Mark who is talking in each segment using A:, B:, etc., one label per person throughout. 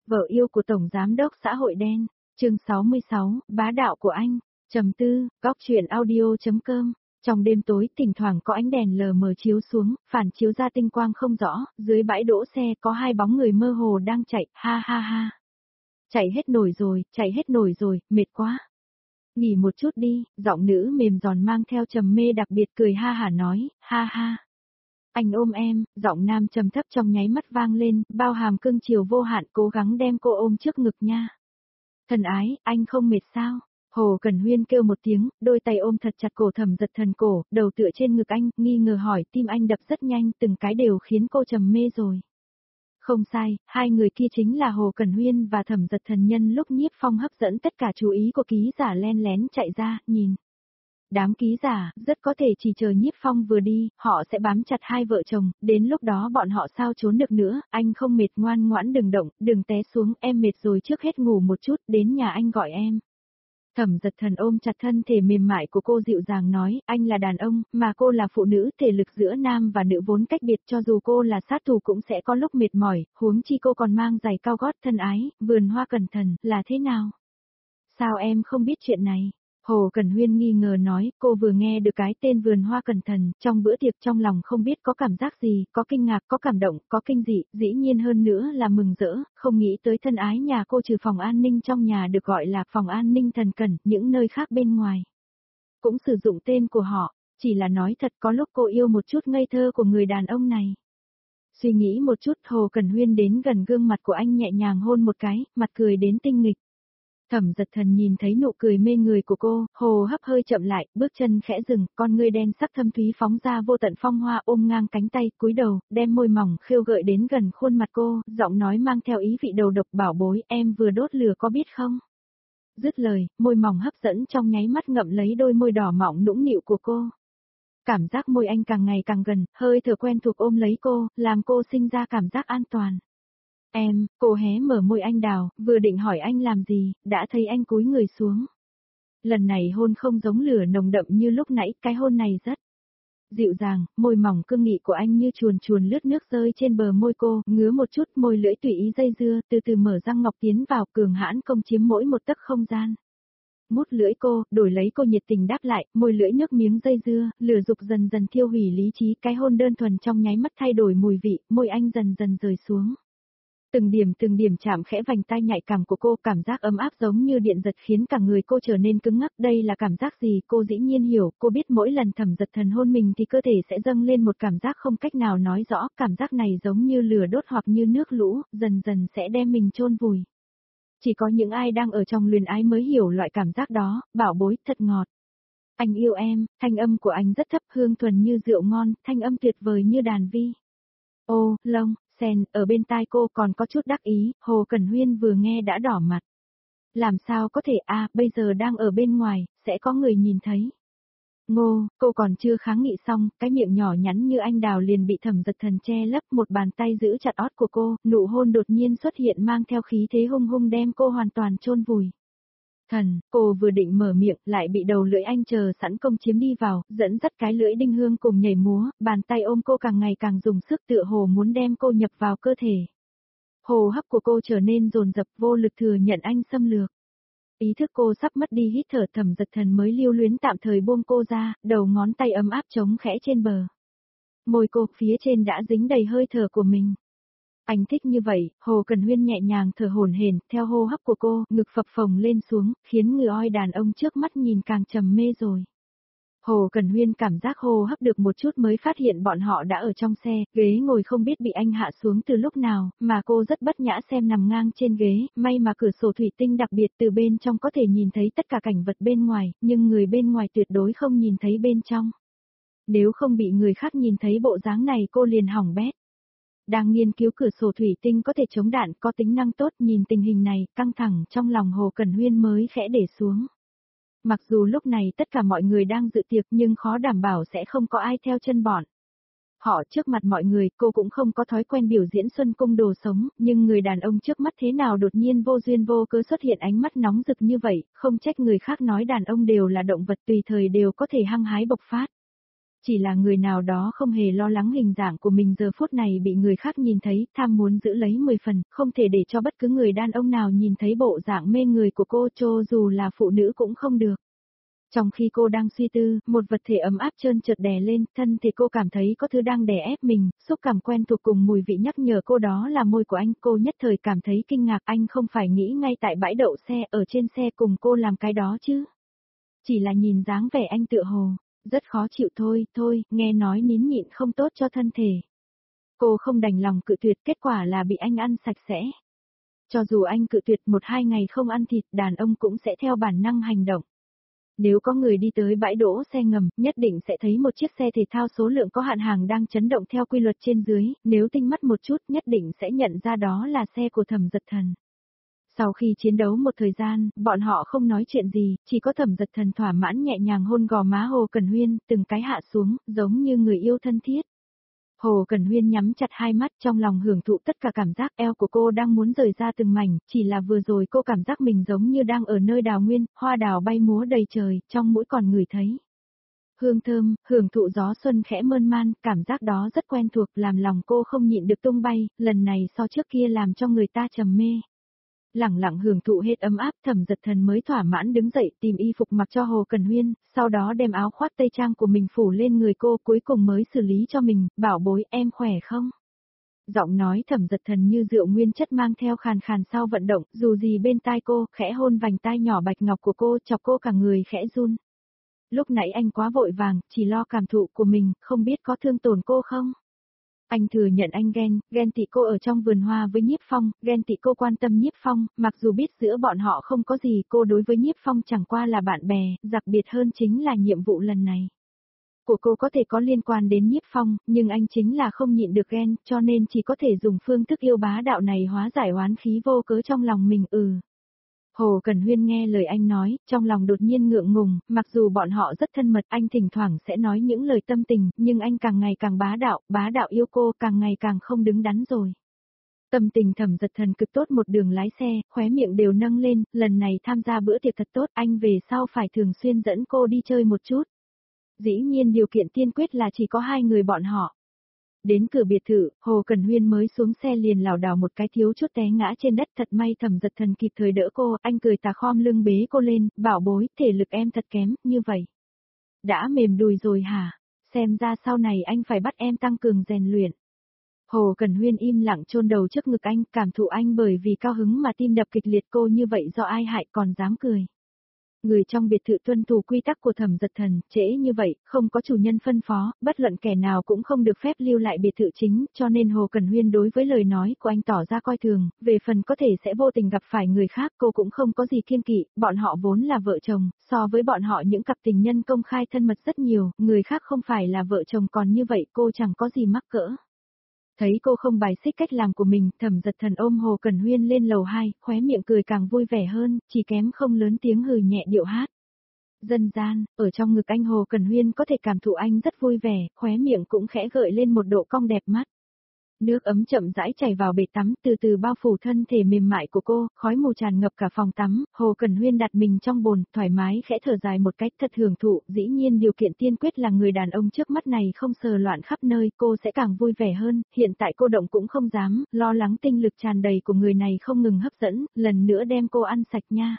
A: Vợ yêu của Tổng Giám đốc xã hội đen, chương 66, bá đạo của anh, trầm tư, góc chuyện audio.com. Trong đêm tối thỉnh thoảng có ánh đèn lờ mờ chiếu xuống, phản chiếu ra tinh quang không rõ, dưới bãi đỗ xe có hai bóng người mơ hồ đang chạy, ha ha ha. Chạy hết nổi rồi, mệt quá. Nghỉ một chút đi, giọng nữ mềm giòn mang theo trầm mê đặc biệt cười ha hả nói, ha ha. Anh ôm em, giọng nam trầm thấp trong nháy mắt vang lên, bao hàm cưng chiều vô hạn cố gắng đem cô ôm trước ngực nha. Thần ái, anh không mệt sao? Hồ Cẩn Huyên kêu một tiếng, đôi tay ôm thật chặt cổ Thẩm Dật Thần cổ, đầu tựa trên ngực anh, nghi ngờ hỏi, tim anh đập rất nhanh, từng cái đều khiến cô trầm mê rồi. Không sai, hai người kia chính là Hồ Cẩn Huyên và Thẩm Dật Thần nhân lúc Nhiếp Phong hấp dẫn tất cả chú ý của ký giả len lén chạy ra, nhìn. Đám ký giả, rất có thể chỉ chờ Nhiếp Phong vừa đi, họ sẽ bám chặt hai vợ chồng, đến lúc đó bọn họ sao trốn được nữa, anh không mệt ngoan ngoãn đừng động, đừng té xuống, em mệt rồi trước hết ngủ một chút, đến nhà anh gọi em. Thẩm Dật Thần ôm chặt thân thể mềm mại của cô dịu dàng nói, anh là đàn ông, mà cô là phụ nữ, thể lực giữa nam và nữ vốn cách biệt cho dù cô là sát thủ cũng sẽ có lúc mệt mỏi, huống chi cô còn mang giày cao gót thân ái, vườn hoa cẩn thận, là thế nào? Sao em không biết chuyện này? Hồ Cẩn Huyên nghi ngờ nói, cô vừa nghe được cái tên vườn hoa cẩn thận, trong bữa tiệc trong lòng không biết có cảm giác gì, có kinh ngạc, có cảm động, có kinh dị, dĩ nhiên hơn nữa là mừng rỡ, không nghĩ tới thân ái nhà cô trừ phòng an ninh trong nhà được gọi là phòng an ninh thần cẩn, những nơi khác bên ngoài. Cũng sử dụng tên của họ, chỉ là nói thật có lúc cô yêu một chút ngây thơ của người đàn ông này. Suy nghĩ một chút Hồ Cẩn Huyên đến gần gương mặt của anh nhẹ nhàng hôn một cái, mặt cười đến tinh nghịch. Thẩm Dật Thần nhìn thấy nụ cười mê người của cô, hồ hấp hơi chậm lại, bước chân khẽ dừng, con ngươi đen sắc thâm thúy phóng ra vô tận phong hoa ôm ngang cánh tay, cúi đầu, đem môi mỏng khêu gợi đến gần khuôn mặt cô, giọng nói mang theo ý vị đầu độc bảo bối, em vừa đốt lửa có biết không? Dứt lời, môi mỏng hấp dẫn trong nháy mắt ngậm lấy đôi môi đỏ mọng nũng nịu của cô. Cảm giác môi anh càng ngày càng gần, hơi thở quen thuộc ôm lấy cô, làm cô sinh ra cảm giác an toàn. Em, cô hé mở môi anh đào, vừa định hỏi anh làm gì, đã thấy anh cúi người xuống. Lần này hôn không giống lửa nồng đậm như lúc nãy, cái hôn này rất dịu dàng, môi mỏng cương nghị của anh như chuồn chuồn lướt nước rơi trên bờ môi cô, ngứa một chút môi lưỡi tùy ý dây dưa, từ từ mở răng ngọc tiến vào cường hãn công chiếm mỗi một tấc không gian. Mút lưỡi cô, đổi lấy cô nhiệt tình đáp lại, môi lưỡi nước miếng dây dưa, lửa dục dần dần thiêu hủy lý trí, cái hôn đơn thuần trong nháy mắt thay đổi mùi vị, môi anh dần dần rời xuống. Từng điểm chạm khẽ vành tai nhạy cảm của cô, cảm giác ấm áp giống như điện giật khiến cả người cô trở nên cứng ngắc, đây là cảm giác gì cô dĩ nhiên hiểu, cô biết mỗi lần Thẩm Dật Thần hôn mình thì cơ thể sẽ dâng lên một cảm giác không cách nào nói rõ, cảm giác này giống như lửa đốt hoặc như nước lũ, dần dần sẽ đem mình chôn vùi. Chỉ có những ai đang ở trong luyến ái mới hiểu loại cảm giác đó, bảo bối, thật ngọt. Anh yêu em, thanh âm của anh rất thấp hương thuần như rượu ngon, thanh âm tuyệt vời như đàn vi. Ô, lông, sen, ở bên tai cô còn có chút đắc ý, Hồ Cẩn Huyên vừa nghe đã đỏ mặt. Làm sao có thể bây giờ đang ở bên ngoài, sẽ có người nhìn thấy. Ngô, cô còn chưa kháng nghị xong, cái miệng nhỏ nhắn như anh đào liền bị Thẩm Dật Thần che lấp, một bàn tay giữ chặt ót của cô, nụ hôn đột nhiên xuất hiện mang theo khí thế hung hung đem cô hoàn toàn chôn vùi. Thần, cô vừa định mở miệng, lại bị đầu lưỡi anh chờ sẵn công chiếm đi vào, dẫn dắt cái lưỡi đinh hương cùng nhảy múa, bàn tay ôm cô càng ngày càng dùng sức tựa hồ muốn đem cô nhập vào cơ thể. Hô hấp của cô trở nên dồn dập vô lực thừa nhận anh xâm lược. Ý thức cô sắp mất đi hít thở Thẩm Dật Thần mới lưu luyến tạm thời buông cô ra, đầu ngón tay ấm áp chống khẽ trên bờ. Môi cô phía trên đã dính đầy hơi thở của mình. Anh thích như vậy, Hồ Cẩn Huyên nhẹ nhàng thở hổn hển, theo hô hấp của cô, ngực phập phồng lên xuống, khiến người oi đàn ông trước mắt nhìn càng trầm mê rồi. Hồ Cẩn Huyên cảm giác hô hấp được một chút mới phát hiện bọn họ đã ở trong xe, ghế ngồi không biết bị anh hạ xuống từ lúc nào, mà cô rất bất nhã xem nằm ngang trên ghế, may mà cửa sổ thủy tinh đặc biệt từ bên trong có thể nhìn thấy tất cả cảnh vật bên ngoài, nhưng người bên ngoài tuyệt đối không nhìn thấy bên trong. Nếu không bị người khác nhìn thấy bộ dáng này cô liền hỏng bét. Đang nghiên cứu cửa sổ thủy tinh có thể chống đạn, có tính năng tốt, nhìn tình hình này, căng thẳng trong lòng Hồ Cẩn Huyên mới khẽ để xuống. Mặc dù lúc này tất cả mọi người đang dự tiệc nhưng khó đảm bảo sẽ không có ai theo chân bọn. Họ trước mặt mọi người, cô cũng không có thói quen biểu diễn xuân cung đồ sống, nhưng người đàn ông trước mắt thế nào đột nhiên vô duyên vô cớ xuất hiện ánh mắt nóng rực như vậy, không trách người khác nói đàn ông đều là động vật tùy thời đều có thể hăng hái bộc phát. Chỉ là người nào đó không hề lo lắng hình dạng của mình giờ phút này bị người khác nhìn thấy, tham muốn giữ lấy 10 phần, không thể để cho bất cứ người đàn ông nào nhìn thấy bộ dạng mê người của cô, cho dù là phụ nữ cũng không được. Trong khi cô đang suy tư, một vật thể ấm áp trơn trượt đè lên, thân thể cô cảm thấy có thứ đang đè ép mình, xúc cảm quen thuộc cùng mùi vị nhắc nhở cô đó là môi của anh, cô nhất thời cảm thấy kinh ngạc, anh không phải nghĩ ngay tại bãi đậu xe ở trên xe cùng cô làm cái đó chứ. Chỉ là nhìn dáng vẻ anh tựa hồ, rất khó chịu thôi, nghe nói nín nhịn không tốt cho thân thể. Cô không đành lòng cự tuyệt, kết quả là bị anh ăn sạch sẽ. Cho dù anh cự tuyệt 1-2 ngày không ăn thịt, đàn ông cũng sẽ theo bản năng hành động. Nếu có người đi tới bãi đỗ xe ngầm, nhất định sẽ thấy một chiếc xe thể thao số lượng có hạn hàng đang chấn động theo quy luật trên dưới, nếu tinh mắt một chút nhất định sẽ nhận ra đó là xe của Thẩm Dật Thần. Sau khi chiến đấu một thời gian, bọn họ không nói chuyện gì, chỉ có Thẩm Dật Thần thỏa mãn nhẹ nhàng hôn gò má Hồ Cẩn Huyên, từng cái hạ xuống, giống như người yêu thân thiết. Hồ Cẩn Huyên nhắm chặt hai mắt trong lòng hưởng thụ tất cả cảm giác, eo của cô đang muốn rời ra từng mảnh, chỉ là vừa rồi cô cảm giác mình giống như đang ở nơi đào nguyên, hoa đào bay múa đầy trời, trong mũi còn ngửi thấy. Hương thơm, hưởng thụ gió xuân khẽ mơn man, cảm giác đó rất quen thuộc, làm lòng cô không nhịn được tung bay, lần này so trước kia làm cho người ta trầm mê. Lẳng lặng hưởng thụ hết ấm áp, Thẩm Dật Thần mới thỏa mãn đứng dậy tìm y phục mặc cho Hồ Cẩn Huyên, sau đó đem áo khoác tây trang của mình phủ lên người cô, cuối cùng mới xử lý cho mình, bảo bối em khỏe không? Giọng nói Thẩm Dật Thần như rượu nguyên chất mang theo khàn khàn sau vận động, dù gì bên tai cô, khẽ hôn vành tai nhỏ bạch ngọc của cô, chọc cô cả người khẽ run. Lúc nãy anh quá vội vàng, chỉ lo cảm thụ của mình, không biết có thương tổn cô không? Anh thừa nhận anh ghen tị cô ở trong vườn hoa với Nhiếp Phong, ghen tị cô quan tâm Nhiếp Phong, mặc dù biết giữa bọn họ không có gì, cô đối với Nhiếp Phong chẳng qua là bạn bè, đặc biệt hơn chính là nhiệm vụ lần này. Của cô có thể có liên quan đến Nhiếp Phong, nhưng anh chính là không nhịn được ghen, cho nên chỉ có thể dùng phương thức yêu bá đạo này hóa giải oán khí vô cớ trong lòng mình. Hồ Cẩn Huyên nghe lời anh nói, trong lòng đột nhiên ngượng ngùng, mặc dù bọn họ rất thân mật, anh thỉnh thoảng sẽ nói những lời tâm tình, nhưng anh càng ngày càng bá đạo yêu cô, càng ngày càng không đứng đắn rồi. Tâm tình Thẩm Dật Thần cực tốt, một đường lái xe, khóe miệng đều nâng lên, lần này tham gia bữa tiệc thật tốt, anh về sau phải thường xuyên dẫn cô đi chơi một chút. Dĩ nhiên điều kiện tiên quyết là chỉ có hai người bọn họ. Đến cửa biệt thự, Hồ Cẩn Huyên mới xuống xe liền lảo đảo một cái thiếu chút té ngã trên đất, thật may Thẩm Dật Thần kịp thời đỡ cô, anh cười tà khom lưng bế cô lên, bảo bối, thể lực em thật kém, như vậy. Đã mềm đùi rồi hả? Xem ra sau này anh phải bắt em tăng cường rèn luyện. Hồ Cẩn Huyên im lặng chôn đầu trước ngực anh, cảm thụ anh bởi vì cao hứng mà tim đập kịch liệt, cô như vậy do ai hại còn dám cười. Người trong biệt thự tuân thủ quy tắc của Thẩm Dật Thần, trễ như vậy, không có chủ nhân phân phó, bất luận kẻ nào cũng không được phép lưu lại biệt thự chính, cho nên Hồ Cẩn Huyên đối với lời nói của anh tỏ ra coi thường, về phần có thể sẽ vô tình gặp phải người khác cô cũng không có gì kiêng kỵ, bọn họ vốn là vợ chồng, so với bọn họ những cặp tình nhân công khai thân mật rất nhiều, người khác không phải là vợ chồng còn như vậy cô chẳng có gì mắc cỡ. Thấy cô không bài xích cách làm của mình, Thẩm Dật Thần ôm Hồ Cẩn Huyên lên lầu 2, khóe miệng cười càng vui vẻ hơn, chỉ kém không lớn tiếng hừ nhẹ điệu hát. Dân gian, ở trong ngực anh Hồ Cẩn Huyên có thể cảm thụ anh rất vui vẻ, khóe miệng cũng khẽ gợi lên một độ cong đẹp mắt. Nước ấm chậm rãi chảy vào bể tắm, từ từ bao phủ thân thể mềm mại của cô, khói mù tràn ngập cả phòng tắm, Hồ Cẩn Huyên đặt mình trong bồn, thoải mái khẽ thở dài một cách thật hưởng thụ, dĩ nhiên điều kiện tiên quyết là người đàn ông trước mắt này không sờ loạn khắp nơi, cô sẽ càng vui vẻ hơn, hiện tại cô động cũng không dám, lo lắng tinh lực tràn đầy của người này không ngừng hấp dẫn, lần nữa đem cô ăn sạch nha.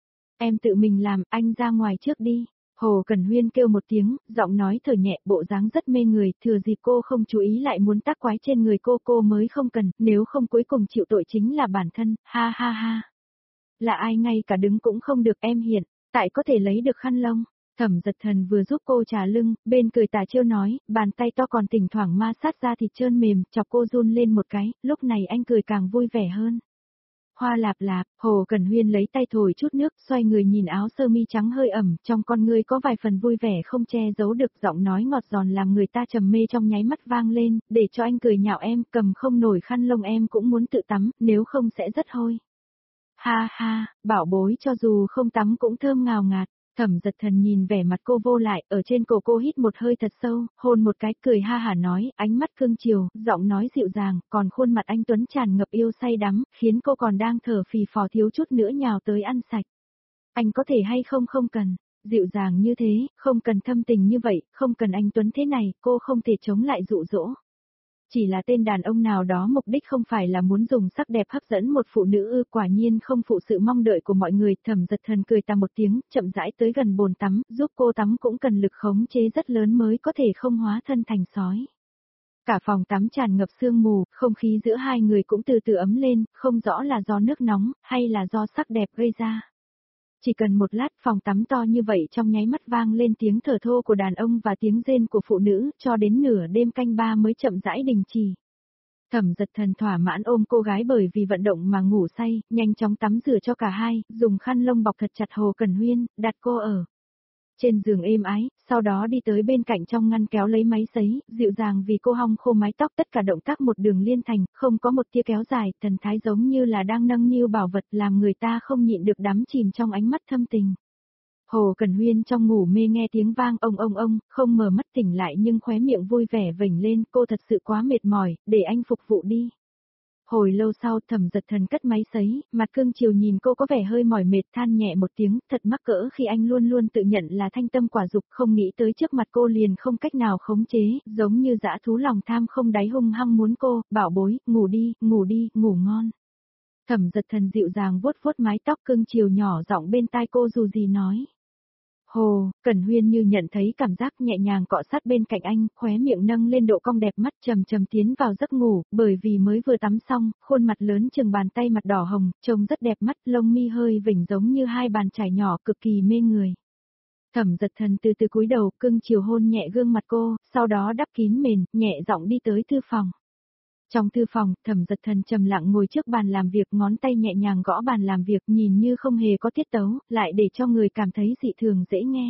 A: Em tự mình làm, anh ra ngoài trước đi. Hồ Cẩn Huyên kêu một tiếng, giọng nói thở nhẹ, bộ dáng rất mê người, thừa dịp cô không chú ý lại muốn tác quái trên người cô mới không cần, nếu không cuối cùng chịu tội chính là bản thân, ha ha ha. Là ai ngay cả đứng cũng không được em hiện, tại có thể lấy được khăn lông. Thẩm Dật Thần vừa giúp cô trà lưng, bên cười tà trêu nói, bàn tay to còn thỉnh thoảng ma sát ra thịt trơn mềm, chọc cô run lên một cái, lúc này anh cười càng vui vẻ hơn. Hoa lạp lạp, Hồ Cẩn Huyên lấy tay thổi chút nước, xoay người nhìn áo sơ mi trắng hơi ẩm, trong con ngươi có vài phần vui vẻ không che giấu được, giọng nói ngọt giòn làm người ta trầm mê trong nháy mắt vang lên, để cho anh cười nhạo em, cầm không nổi khăn lông em cũng muốn tự tắm, nếu không sẽ rất hôi. Ha ha, bảo bối cho dù không tắm cũng thơm ngào ngạt. Thẩm Dật Thần nhìn vẻ mặt cô vô lại, ở trên cổ cô hít một hơi thật sâu, hôn một cái, cười ha hả nói, ánh mắt cương chiều, giọng nói dịu dàng, còn khuôn mặt anh tuấn tràn ngập yêu say đắm, khiến cô còn đang thở phì phò thiếu chút nữa nhào tới ăn sạch. Anh có thể hay không không cần. dịu dàng như thế, không cần thâm tình như vậy, không cần anh Tuấn thế này, cô không thể chống lại dụ dỗ. Chỉ là tên đàn ông nào đó mục đích không phải là muốn dùng sắc đẹp hấp dẫn một phụ nữ ư, quả nhiên không phụ sự mong đợi của mọi người. Thẩm Dật Thần cười ta một tiếng, chậm rãi tới gần bồn tắm, giúp cô tắm cũng cần lực khống chế rất lớn mới có thể không hóa thân thành sói. Cả phòng tắm tràn ngập sương mù, không khí giữa hai người cũng từ từ ấm lên, không rõ là do nước nóng, hay là do sắc đẹp gây ra. Chỉ cần một lát phòng tắm to như vậy trong nháy mắt vang lên tiếng thở thô của đàn ông và tiếng rên của phụ nữ, cho đến nửa đêm canh ba mới chậm rãi đình chỉ. Thẩm Dật Thần thỏa mãn ôm cô gái bởi vì vận động mà ngủ say, nhanh chóng tắm rửa cho cả hai, dùng khăn lông bọc thật chặt Hồ Cẩn Huyên, đặt cô ở trên giường êm ái, sau đó đi tới bên cạnh trong ngăn kéo lấy máy sấy, dịu dàng vì cô hong khô mái tóc, tất cả động tác một đường liên thành, không có một tia kéo dài, thần thái giống như là đang nâng niu bảo vật, làm người ta không nhịn được đắm chìm trong ánh mắt thâm tình. Hồ Cẩn Huyên trong ngủ mê nghe tiếng vang ông, không mở mắt tỉnh lại nhưng khóe miệng vui vẻ vểnh lên, cô thật sự quá mệt mỏi, để anh phục vụ đi. Hồi lâu sau Thẩm Dật Thần cất máy sấy, mặt cương chiều nhìn cô có vẻ hơi mỏi mệt, than nhẹ một tiếng, thật mắc cỡ khi anh luôn luôn tự nhận là thanh tâm quả dục, không nghĩ tới trước mặt cô liền không cách nào khống chế, giống như dã thú lòng tham không đáy hung hăng muốn cô, bảo bối, ngủ đi, ngủ ngon. Thẩm Dật Thần dịu dàng vuốt vuốt mái tóc cương chiều nhỏ giọng bên tai cô dù gì nói. Hồ, Cẩn Huyên như nhận thấy cảm giác nhẹ nhàng cọ sát bên cạnh anh, khóe miệng nâng lên độ cong đẹp mắt trầm trầm tiến vào giấc ngủ, bởi vì mới vừa tắm xong, khuôn mặt lớn chừng bàn tay mặt đỏ hồng, trông rất đẹp mắt, lông mi hơi vểnh giống như hai bàn chải nhỏ cực kỳ mê người. Thẩm Dật Thần từ từ cúi đầu, cưng chiều hôn nhẹ gương mặt cô, sau đó đắp kín mền, nhẹ giọng đi tới thư phòng. Trong thư phòng, Thẩm Dật Thần trầm lặng ngồi trước bàn làm việc, ngón tay nhẹ nhàng gõ bàn làm việc, nhìn như không hề có tiết tấu, lại để cho người cảm thấy dị thường dễ nghe.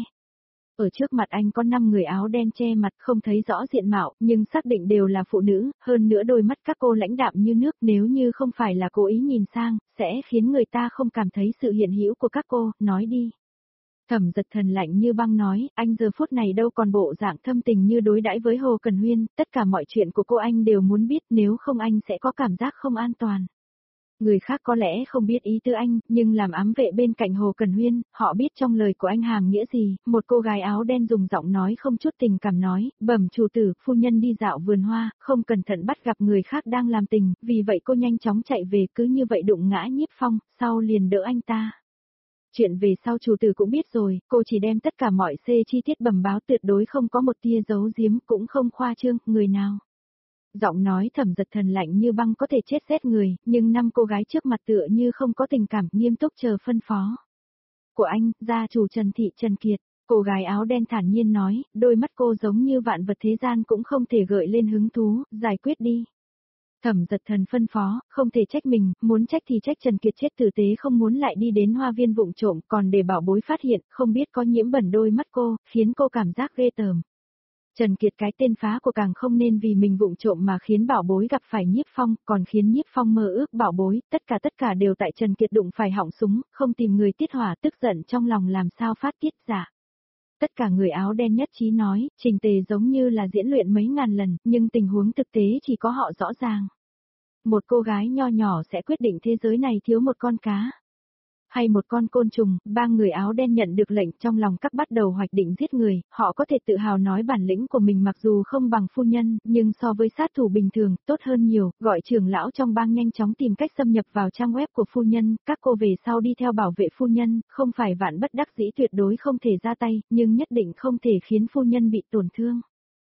A: Ở trước mặt anh có 5 người áo đen che mặt, không thấy rõ diện mạo, nhưng xác định đều là phụ nữ, hơn nữa đôi mắt các cô lãnh đạm như nước, nếu như không phải là cố ý nhìn sang, sẽ khiến người ta không cảm thấy sự hiện hữu của các cô, nói đi. Thẩm Dật Thần lạnh như băng nói, anh giờ phút này đâu còn bộ dạng thâm tình như đối đãi với Hồ Cẩn Huyên, tất cả mọi chuyện của cô anh đều muốn biết, nếu không anh sẽ có cảm giác không an toàn. Người khác có lẽ không biết ý tư anh, nhưng làm ám vệ bên cạnh Hồ Cẩn Huyên, họ biết trong lời của anh hàm nghĩa gì. Một cô gái áo đen dùng giọng nói không chút tình cảm nói, bẩm chủ tử, phu nhân đi dạo vườn hoa, không cẩn thận bắt gặp người khác đang làm tình, vì vậy cô nhanh chóng chạy về, cứ như vậy đụng ngã Nhiếp Phong, sau liền đỡ anh ta. Chuyện về sau chủ tử cũng biết rồi, cô chỉ đem tất cả mọi chi tiết bẩm báo, tuyệt đối không có một tia giấu giếm, cũng không khoa trương, người nào. Giọng nói Thẩm Dật Thần lạnh như băng có thể chết rét người, nhưng 5 cô gái trước mặt tựa như không có tình cảm, nghiêm túc chờ phân phó. Của anh, gia chủ Trần Thị Trần Kiệt, cô gái áo đen thản nhiên nói, đôi mắt cô giống như vạn vật thế gian cũng không thể gợi lên hứng thú, giải quyết đi. Thẩm Dật Thần phân phó, không thể trách mình, muốn trách thì trách Trần Kiệt chết tử tế không muốn lại đi đến hoa viên vụng trộm, còn để bảo bối phát hiện, không biết có nhiễm bẩn đôi mắt cô, khiến cô cảm giác ghê tởm. Trần Kiệt cái tên phá của càng không nên vì mình vụng trộm mà khiến bảo bối gặp phải Nhiếp Phong, còn khiến Nhiếp Phong mơ ước bảo bối, tất cả đều tại Trần Kiệt đụng phải họng súng, không tìm người tiết hỏa, tức giận trong lòng làm sao phát tiết giả. Tất cả người áo đen nhất trí nói, trình tề giống như là diễn luyện mấy ngàn lần, nhưng tình huống thực tế chỉ có họ rõ ràng. Một cô gái nho nhỏ sẽ quyết định thế giới này thiếu một con cá. Hay một con côn trùng, 3 người áo đen nhận được lệnh trong lòng các bắt đầu hoạch định giết người, họ có thể tự hào nói bản lĩnh của mình mặc dù không bằng phu nhân, nhưng so với sát thủ bình thường, tốt hơn nhiều, gọi trưởng lão trong bang nhanh chóng tìm cách xâm nhập vào trang web của phu nhân, các cô về sau đi theo bảo vệ phu nhân, không phải vạn bất đắc dĩ tuyệt đối không thể ra tay, nhưng nhất định không thể khiến phu nhân bị tổn thương.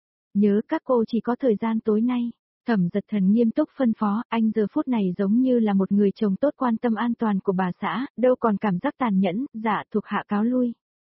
A: Nhớ các cô chỉ có thời gian tối nay. Thẩm Dật Thần nghiêm túc phân phó, anh giờ phút này giống như là một người chồng tốt quan tâm an toàn của bà xã, đâu còn cảm giác tàn nhẫn, dạ thuộc hạ cáo lui.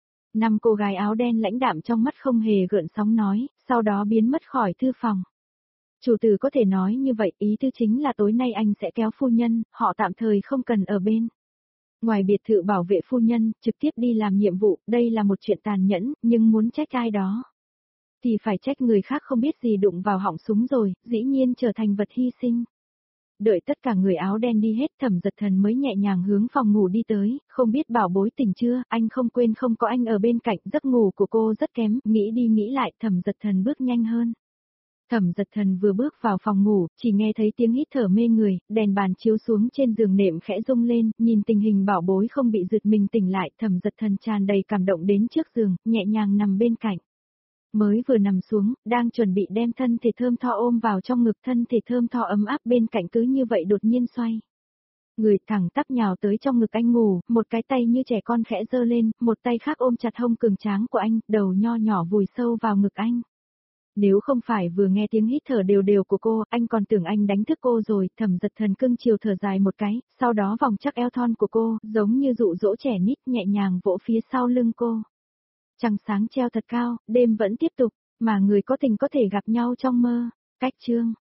A: 5 cô gái áo đen lãnh đạm trong mắt không hề gợn sóng nói, sau đó biến mất khỏi thư phòng. Chủ tử có thể nói như vậy, ý tư chính là tối nay anh sẽ kéo phu nhân, họ tạm thời không cần ở bên. Ngoài biệt thự bảo vệ phu nhân, trực tiếp đi làm nhiệm vụ, đây là một chuyện tàn nhẫn, nhưng muốn trách ai đó thì phải trách người khác không biết gì đụng vào họng súng rồi, dĩ nhiên trở thành vật hy sinh. Đợi tất cả người áo đen đi hết, Thẩm Dật Thần mới nhẹ nhàng hướng phòng ngủ đi tới, không biết bảo bối tỉnh chưa, anh không quên không có anh ở bên cạnh, giấc ngủ của cô rất kém, nghĩ đi nghĩ lại, Thẩm Dật Thần bước nhanh hơn. Thẩm Giật Thần vừa bước vào phòng ngủ, chỉ nghe thấy tiếng hít thở mê người, đèn bàn chiếu xuống trên giường nệm khẽ rung lên, nhìn tình hình bảo bối không bị giật mình tỉnh lại, Thẩm Giật Thần tràn đầy cảm động đến trước giường, nhẹ nhàng nằm bên cạnh. Mới vừa nằm xuống, đang chuẩn bị đem thân thể thơm tho ôm vào trong ngực, thân thể thơm tho ấm áp bên cạnh cứ như vậy đột nhiên xoay. Người thẳng tắp nhào tới trong ngực anh ngủ, một cái tay như trẻ con khẽ giơ lên, một tay khác ôm chặt hông cường tráng của anh, đầu nho nhỏ vùi sâu vào ngực anh. Nếu không phải vừa nghe tiếng hít thở đều đều của cô, anh còn tưởng anh đánh thức cô rồi, Thẩm Giật Thần cưng chiều thở dài một cái, sau đó vòng chắc eo thon của cô, giống như dụ dỗ trẻ nít nhẹ nhàng vỗ phía sau lưng cô. Trăng sáng treo thật cao, đêm vẫn tiếp tục, mà người có tình có thể gặp nhau trong mơ. Cách chương